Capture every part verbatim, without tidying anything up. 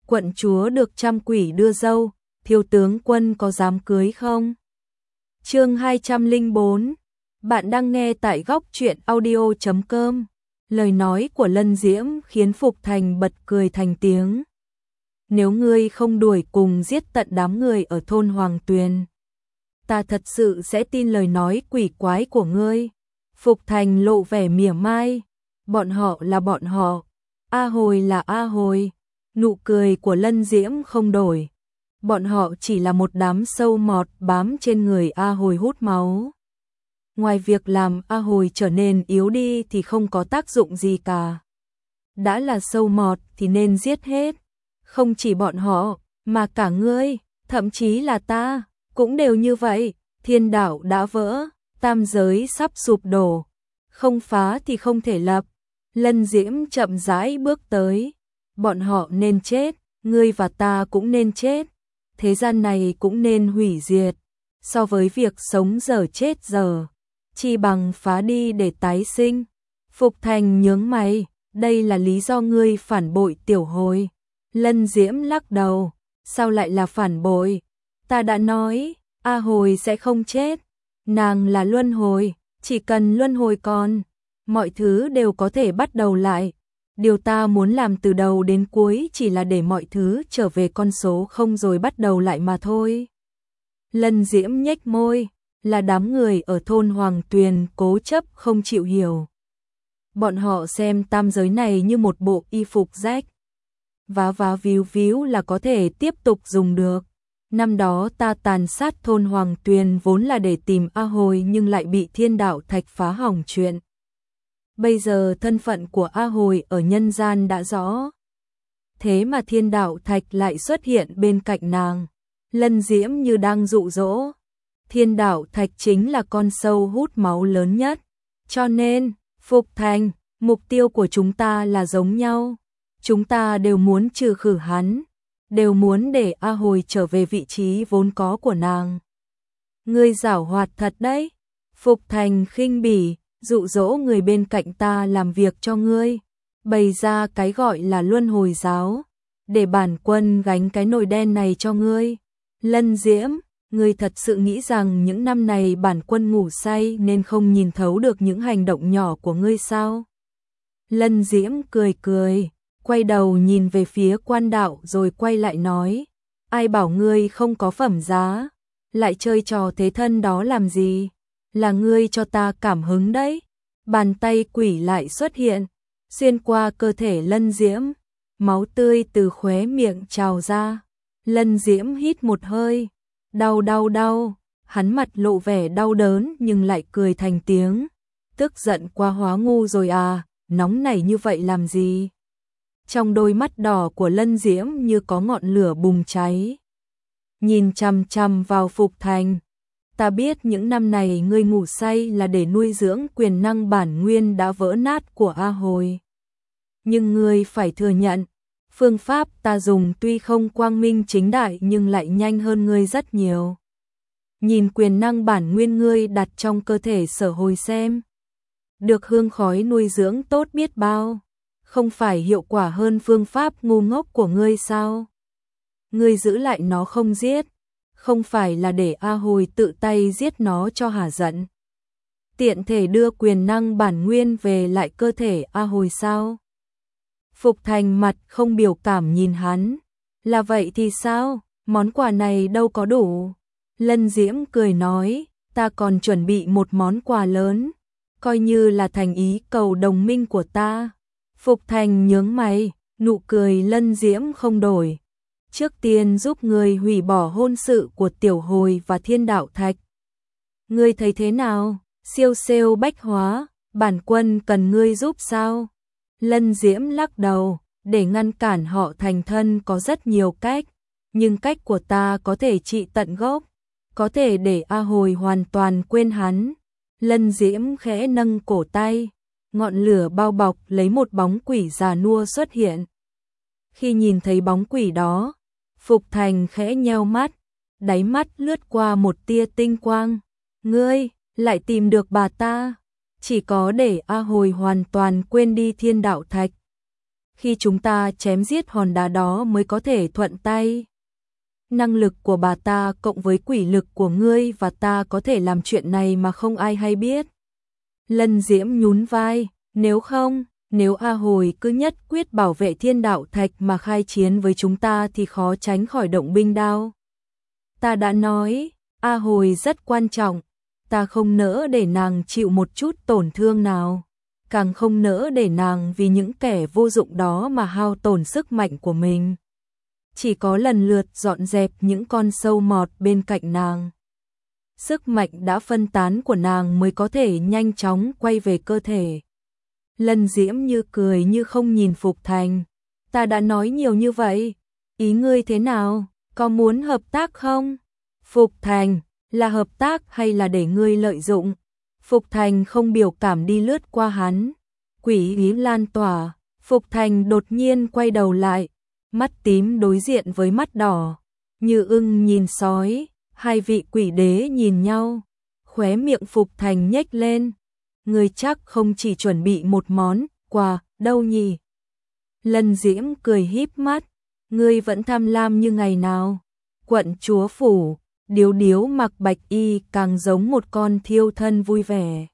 quận chúa được trăm quỷ đưa dâu, thiếu tướng quân có dám cưới không? Chương hai trăm lẻ bốn. Bạn đang nghe tại góc truyện audio chấm com. Lời nói của Lân Diễm khiến Phục Thành bật cười thành tiếng. Nếu ngươi không đuổi cùng giết tận đám người ở thôn Hoàng Tuyền, ta thật sự sẽ tin lời nói quỷ quái của ngươi. Phục Thành lộ vẻ mỉa mai. Bọn họ là bọn họ, A Hồi là A Hồi. Nụ cười của Lân Diễm không đổi. Bọn họ chỉ là một đám sâu mọt bám trên người A Hồi hút máu. Ngoài việc làm A Hồi trở nên yếu đi thì không có tác dụng gì cả. Đã là sâu mọt thì nên giết hết. Không chỉ bọn họ, mà cả ngươi, thậm chí là ta, cũng đều như vậy. Thiên đạo đã vỡ, tam giới sắp sụp đổ. Không phá thì không thể lập. Lân Diễm chậm rãi bước tới. Bọn họ nên chết, ngươi và ta cũng nên chết. Thế gian này cũng nên hủy diệt. So với việc sống giờ chết giờ, chi bằng phá đi để tái sinh. Phục Thành nhướng mày, đây là lý do ngươi phản bội Tiểu Hồi. Lân Diễm lắc đầu, sao lại là phản bội? Ta đã nói, A Hồi sẽ không chết. Nàng là luân hồi, chỉ cần luân hồi còn, mọi thứ đều có thể bắt đầu lại. Điều ta muốn làm từ đầu đến cuối chỉ là để mọi thứ trở về con số không rồi bắt đầu lại mà thôi. Lân Diễm nhếch môi, là đám người ở thôn Hoàng Tuyền cố chấp không chịu hiểu. Bọn họ xem tam giới này như một bộ y phục rách. Vá vá víu víu là có thể tiếp tục dùng được. Năm đó ta tàn sát thôn Hoàng Tuyền vốn là để tìm A Hồi nhưng lại bị thiên đạo thạch phá hỏng chuyện. Bây giờ thân phận của A Hồi ở nhân gian đã rõ. Thế mà thiên đạo thạch lại xuất hiện bên cạnh nàng. Lân Diễm như đang dụ dỗ. Thiên đạo thạch chính là con sâu hút máu lớn nhất. Cho nên, Phục Thành, mục tiêu của chúng ta là giống nhau. Chúng ta đều muốn trừ khử hắn. Đều muốn để A Hồi trở về vị trí vốn có của nàng. Ngươi giảo hoạt thật đấy. Phục Thành khinh bỉ, dụ dỗ người bên cạnh ta làm việc cho ngươi. Bày ra cái gọi là luân hồi giáo. Để bản quân gánh cái nồi đen này cho ngươi. Lân Diễm, ngươi thật sự nghĩ rằng những năm này bản quân ngủ say nên không nhìn thấu được những hành động nhỏ của ngươi sao? Lân Diễm cười cười, quay đầu nhìn về phía quan đạo rồi quay lại nói. Ai bảo ngươi không có phẩm giá, lại chơi trò thế thân đó làm gì? Là ngươi cho ta cảm hứng đấy. Bàn tay quỷ lại xuất hiện, xuyên qua cơ thể Lân Diễm. Máu tươi từ khóe miệng trào ra. Lân Diễm hít một hơi. Đau đau đau. Hắn mặt lộ vẻ đau đớn nhưng lại cười thành tiếng. Tức giận quá hóa ngu rồi à, nóng nảy như vậy làm gì? Trong đôi mắt đỏ của Lân Diễm như có ngọn lửa bùng cháy. Nhìn chằm chằm vào Phục Thành. Ta biết những năm này ngươi ngủ say là để nuôi dưỡng quyền năng bản nguyên đã vỡ nát của A Hồi. Nhưng ngươi phải thừa nhận, phương pháp ta dùng tuy không quang minh chính đại nhưng lại nhanh hơn ngươi rất nhiều. Nhìn quyền năng bản nguyên ngươi đặt trong cơ thể Sở Hồi xem. Được hương khói nuôi dưỡng tốt biết bao. Không phải hiệu quả hơn phương pháp ngu ngốc của ngươi sao? Ngươi giữ lại nó không giết. Không phải là để A Hồi tự tay giết nó cho hả giận. Tiện thể đưa quyền năng bản nguyên về lại cơ thể A Hồi sao? Phục Thành mặt không biểu cảm nhìn hắn. Là vậy thì sao? Món quà này đâu có đủ. Lân Diễm cười nói, ta còn chuẩn bị một món quà lớn. Coi như là thành ý cầu đồng minh của ta. Phục Thành nhướng mày, nụ cười Lân Diễm không đổi. Trước tiên giúp ngươi hủy bỏ hôn sự của Tiểu Hồi và Thiên Đạo Thạch. Ngươi thấy thế nào? Siêu siêu bách hóa, bản quân cần ngươi giúp sao? Lân Diễm lắc đầu, để ngăn cản họ thành thân có rất nhiều cách, nhưng cách của ta có thể trị tận gốc, có thể để A Hồi hoàn toàn quên hắn. Lân Diễm khẽ nâng cổ tay, ngọn lửa bao bọc lấy một bóng quỷ già nua xuất hiện. Khi nhìn thấy bóng quỷ đó, Phục Thành khẽ nheo mắt, đáy mắt lướt qua một tia tinh quang. Ngươi, lại tìm được bà ta, chỉ có để A Hồi hoàn toàn quên đi Thiên Đạo Thạch. khi chúng ta chém giết hòn đá đó mới có thể thuận tay. Năng lực của bà ta cộng với quỷ lực của ngươi và ta có thể làm chuyện này mà không ai hay biết. Lân Diễm nhún vai, nếu không, nếu A Hồi cứ nhất quyết bảo vệ Thiên Đạo Thạch mà khai chiến với chúng ta thì khó tránh khỏi động binh đao. Ta đã nói, A Hồi rất quan trọng, ta không nỡ để nàng chịu một chút tổn thương nào, càng không nỡ để nàng vì những kẻ vô dụng đó mà hao tổn sức mạnh của mình. Chỉ có lần lượt dọn dẹp những con sâu mọt bên cạnh nàng, sức mạnh đã phân tán của nàng mới có thể nhanh chóng quay về cơ thể. Lân Diễm như cười như không nhìn Phục Thành. Ta đã nói nhiều như vậy, ý ngươi thế nào, có muốn hợp tác không? Phục Thành, là hợp tác hay là để ngươi lợi dụng? Phục Thành không biểu cảm đi lướt qua hắn. Quỷ ý lan tỏa, Phục Thành đột nhiên quay đầu lại, mắt tím đối diện với mắt đỏ, như ưng nhìn sói, hai vị quỷ đế nhìn nhau, khóe miệng Phục Thành nhếch lên. Ngươi chắc không chỉ chuẩn bị một món quà đâu nhỉ? Lân Diễm cười híp mắt, ngươi vẫn tham lam như ngày nào. Quận chúa phủ, Điếu Điếu mặc bạch y càng giống một con thiêu thân vui vẻ,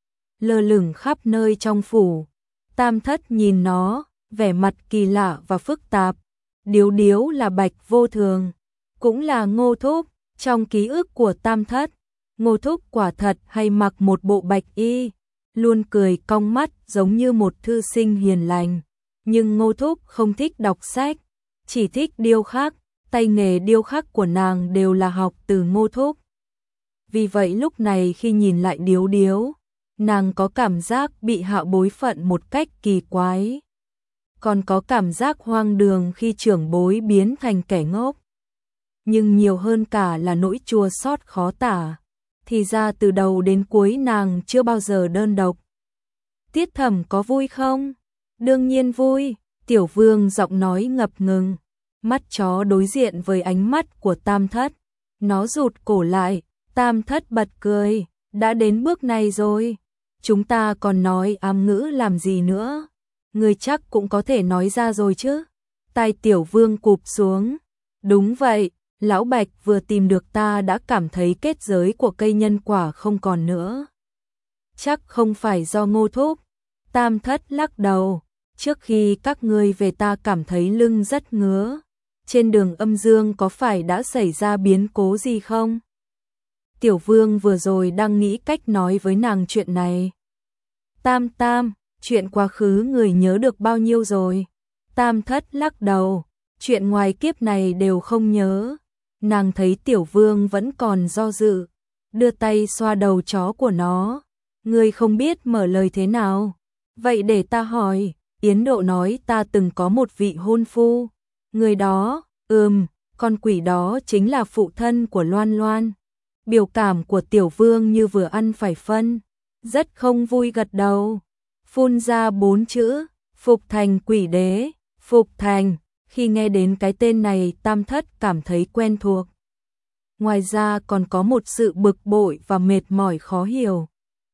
lơ lửng khắp nơi trong phủ. Tam Thất nhìn nó, vẻ mặt kỳ lạ và phức tạp. Điếu Điếu là bạch vô thường, cũng là Ngô Thúc. Trong ký ức của Tam Thất, Ngô Thúc quả thật hay mặc một bộ bạch y, luôn cười cong mắt giống như một thư sinh hiền lành. Nhưng Ngô Thúc không thích đọc sách, chỉ thích điêu khắc, tay nghề điêu khắc của nàng đều là học từ Ngô Thúc. Vì vậy lúc này khi nhìn lại Điếu Điếu, nàng có cảm giác bị hạ bối phận một cách kỳ quái. Còn có cảm giác hoang đường khi trưởng bối biến thành kẻ ngốc. Nhưng nhiều hơn cả là nỗi chua xót khó tả. Thì ra từ đầu đến cuối nàng chưa bao giờ đơn độc. Tiết Thẩm có vui không? Đương nhiên vui. Tiểu Vương giọng nói ngập ngừng. Mắt chó đối diện với ánh mắt của Tam Thất. Nó rụt cổ lại. Tam Thất bật cười. Đã đến bước này rồi, chúng ta còn nói ám ngữ làm gì nữa? Ngươi chắc cũng có thể nói ra rồi chứ? Tai Tiểu Vương cụp xuống. Đúng vậy, Lão Bạch vừa tìm được ta đã cảm thấy kết giới của cây nhân quả không còn nữa. Chắc không phải do Ngô Thúc. Tam Thất lắc đầu. Trước khi các ngươi về ta cảm thấy lưng rất ngứa. Trên đường âm dương có phải đã xảy ra biến cố gì không? Tiểu Vương vừa rồi đang nghĩ cách nói với nàng chuyện này. Tam Tam, chuyện quá khứ người nhớ được bao nhiêu rồi? Tam Thất lắc đầu. Chuyện ngoài kiếp này đều không nhớ. Nàng thấy Tiểu Vương vẫn còn do dự, đưa tay xoa đầu chó của nó. Ngươi không biết mở lời thế nào? Vậy để ta hỏi. Yến Độ nói ta từng có một vị hôn phu. Người đó, ừm, con quỷ đó chính là phụ thân của Loan Loan. Biểu cảm của Tiểu Vương như vừa ăn phải phân, rất không vui gật đầu. Phun ra bốn chữ, Phục Thành quỷ đế, Phục Thành. Khi nghe đến cái tên này Tam Thất cảm thấy quen thuộc. Ngoài ra còn có một sự bực bội và mệt mỏi khó hiểu.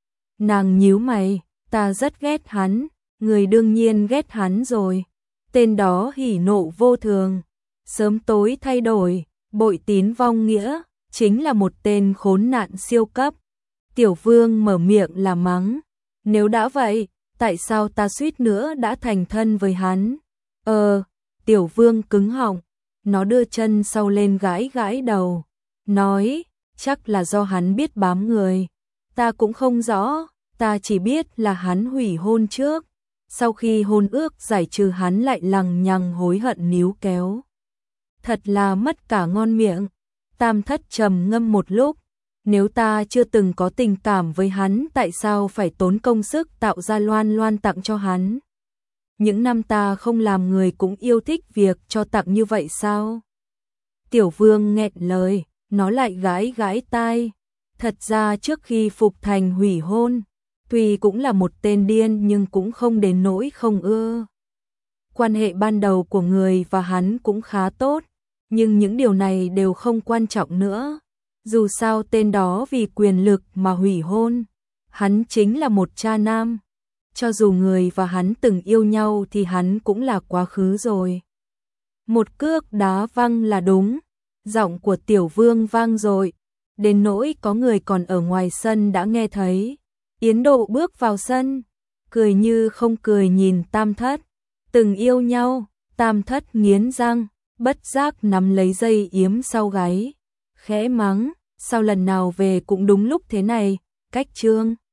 Nàng nhíu mày, ta rất ghét hắn, người đương nhiên ghét hắn rồi. Tên đó hỉ nộ vô thường, sớm tối thay đổi, bội tín vong nghĩa, chính là một tên khốn nạn siêu cấp. Tiểu Vương mở miệng là mắng. Nếu đã vậy, tại sao ta suýt nữa đã thành thân với hắn? Ờ, Tiểu Vương cứng họng, nó đưa chân sau lên gãi gãi đầu, nói, chắc là do hắn biết bám người. Ta cũng không rõ, ta chỉ biết là hắn hủy hôn trước. Sau khi hôn ước giải trừ hắn lại lằng nhằng hối hận níu kéo. Thật là mất cả ngon miệng. Tam Thất trầm ngâm một lúc. Nếu ta chưa từng có tình cảm với hắn tại sao phải tốn công sức tạo ra Loan Loan tặng cho hắn? Những năm ta không làm người cũng yêu thích việc cho tặng như vậy sao? Tiểu Vương nghẹn lời, nó lại gãi gãi tai. Thật ra trước khi Phục Thành hủy hôn, tuy cũng là một tên điên nhưng cũng không đến nỗi không ưa. Quan hệ ban đầu của người và hắn cũng khá tốt, nhưng những điều này đều không quan trọng nữa. Dù sao tên đó vì quyền lực mà hủy hôn, hắn chính là một cha nam. cho dù người và hắn từng yêu nhau thì hắn cũng là quá khứ rồi. Một cước đá văng là đúng, giọng của Tiểu Vương vang dội, đến nỗi có người còn ở ngoài sân đã nghe thấy. Yến Độ bước vào sân, cười như không cười nhìn Tam Thất. Từng yêu nhau, Tam Thất nghiến răng, bất giác nắm lấy dây yếm sau gáy, khẽ mắng, sao lần nào về cũng đúng lúc thế này, cách Trương